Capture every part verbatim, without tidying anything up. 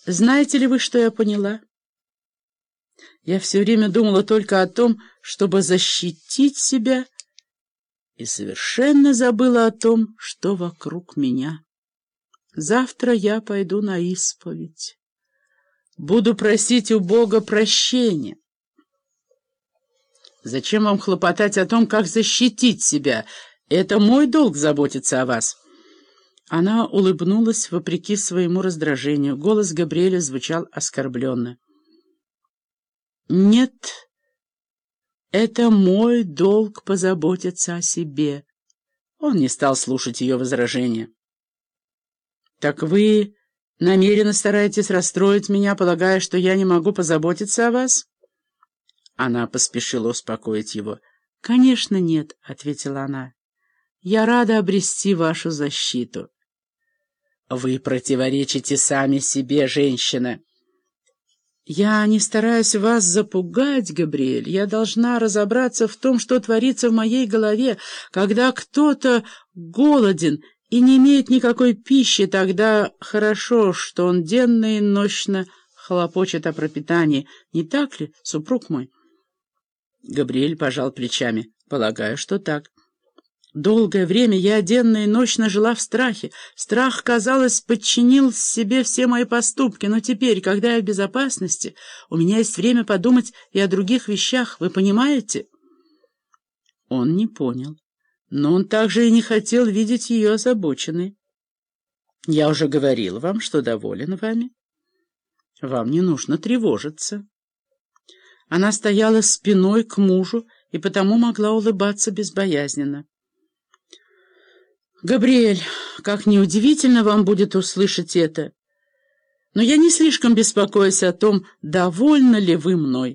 Знаете ли вы, что я поняла? Я все время думала только о том, чтобы защитить себя, и совершенно забыла о том, что вокруг меня. Завтра я пойду на исповедь. Буду просить у Бога прощения. Зачем вам хлопотать о том, как защитить себя? Это мой долг заботиться о вас. Она улыбнулась вопреки своему раздражению. Голос Габриэля звучал оскорбленно. «Нет, это мой долг позаботиться о себе». Он не стал слушать ее возражения. «Так вы намеренно стараетесь расстроить меня, полагая, что я не могу позаботиться о вас?» Она поспешила успокоить его. «Конечно, нет», — ответила она. «Я рада обрести вашу защиту». «Вы противоречите сами себе, женщина». «Я не стараюсь вас запугать, Габриэль. Я должна разобраться в том, что творится в моей голове. Когда кто-то голоден и не имеет никакой пищи, тогда хорошо, что он денно и нощно хлопочет о пропитании. Не так ли, супруг мой?» Габриэль пожал плечами. «Полагаю, что так. Долгое время я денно и ночно жила в страхе. Страх, казалось, подчинил себе все мои поступки, но теперь, когда я в безопасности, у меня есть время подумать и о других вещах, вы понимаете?» Он не понял, но он также и не хотел видеть ее озабоченной. «Я уже говорил вам, что доволен вами. Вам не нужно тревожиться». Она стояла спиной к мужу и потому могла улыбаться безбоязненно. «Габриэль, как неудивительно вам будет услышать это, но я не слишком беспокоюсь о том, довольны ли вы мной».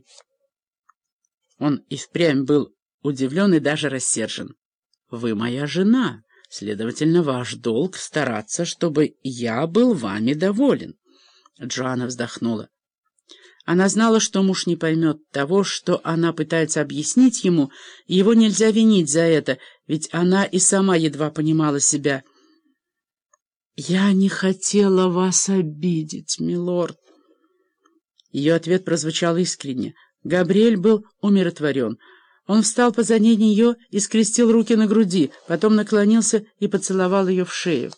Он и впрямь был удивлен и даже рассержен. «Вы моя жена, следовательно, ваш долг стараться, чтобы я был вами доволен». Джоанна вздохнула. Она знала, что муж не поймет того, что она пытается объяснить ему, и его нельзя винить за это, ведь она и сама едва понимала себя. «Я не хотела вас обидеть, милорд». Ее ответ прозвучал искренне. Габриэль был умиротворен. Он встал позади нее и скрестил руки на груди, потом наклонился и поцеловал ее в шею.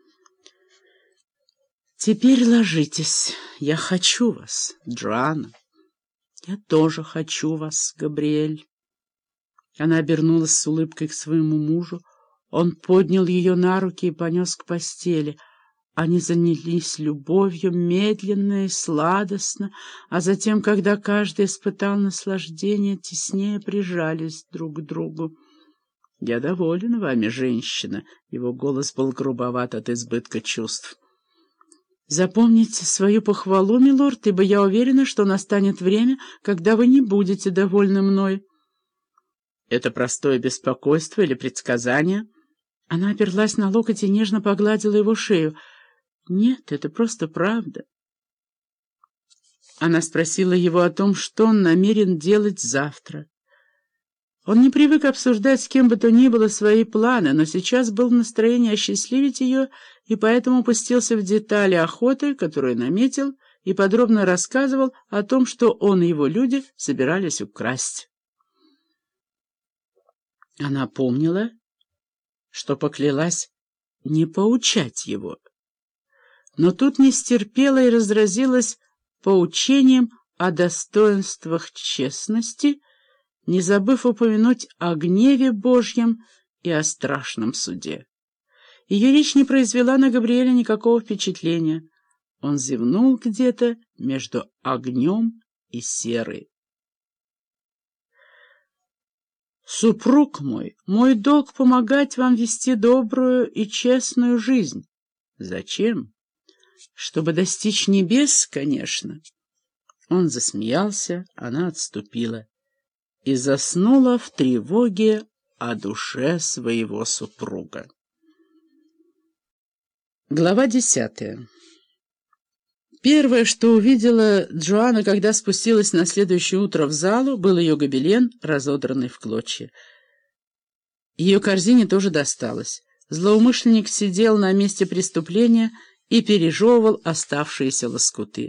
«Теперь ложитесь. Я хочу вас, Джоанна». «Я тоже хочу вас, Габриэль». Она обернулась с улыбкой к своему мужу. Он поднял ее на руки и понес к постели. Они занялись любовью медленно и сладостно, а затем, когда каждый испытал наслаждение, теснее прижались друг к другу. «Я доволен вами, женщина». Его голос был грубоват от избытка чувств. «Запомните свою похвалу, милорд, ибо я уверена, что настанет время, когда вы не будете довольны мной». «Это простое беспокойство или предсказание?» Она оперлась на локоть и нежно погладила его шею. «Нет, это просто правда». Она спросила его о том, что он намерен делать завтра. Он не привык обсуждать с кем бы то ни было свои планы, но сейчас был в настроении осчастливить ее и поэтому пустился в детали охоты, которую наметил, и подробно рассказывал о том, что он и его люди собирались украсть. Она помнила, что поклялась не поучать его, но тут не стерпела и разразилась поучением о достоинствах честности, не забыв упомянуть о гневе Божьем и о страшном суде. Ее речь не произвела на Габриэля никакого впечатления. Он зевнул где-то между огнем и серой. «Супруг мой, мой долг помогать вам вести добрую и честную жизнь». «Зачем?» «Чтобы достичь небес, конечно». Он засмеялся, она отступила и заснула в тревоге о душе своего супруга. Глава десятая. Первое, что увидела Джоанна, когда спустилась на следующее утро в залу, был ее гобелен, разодранный в клочья. Ее корзине тоже досталось. Злоумышленник сидел на месте преступления и пережевывал оставшиеся лоскуты.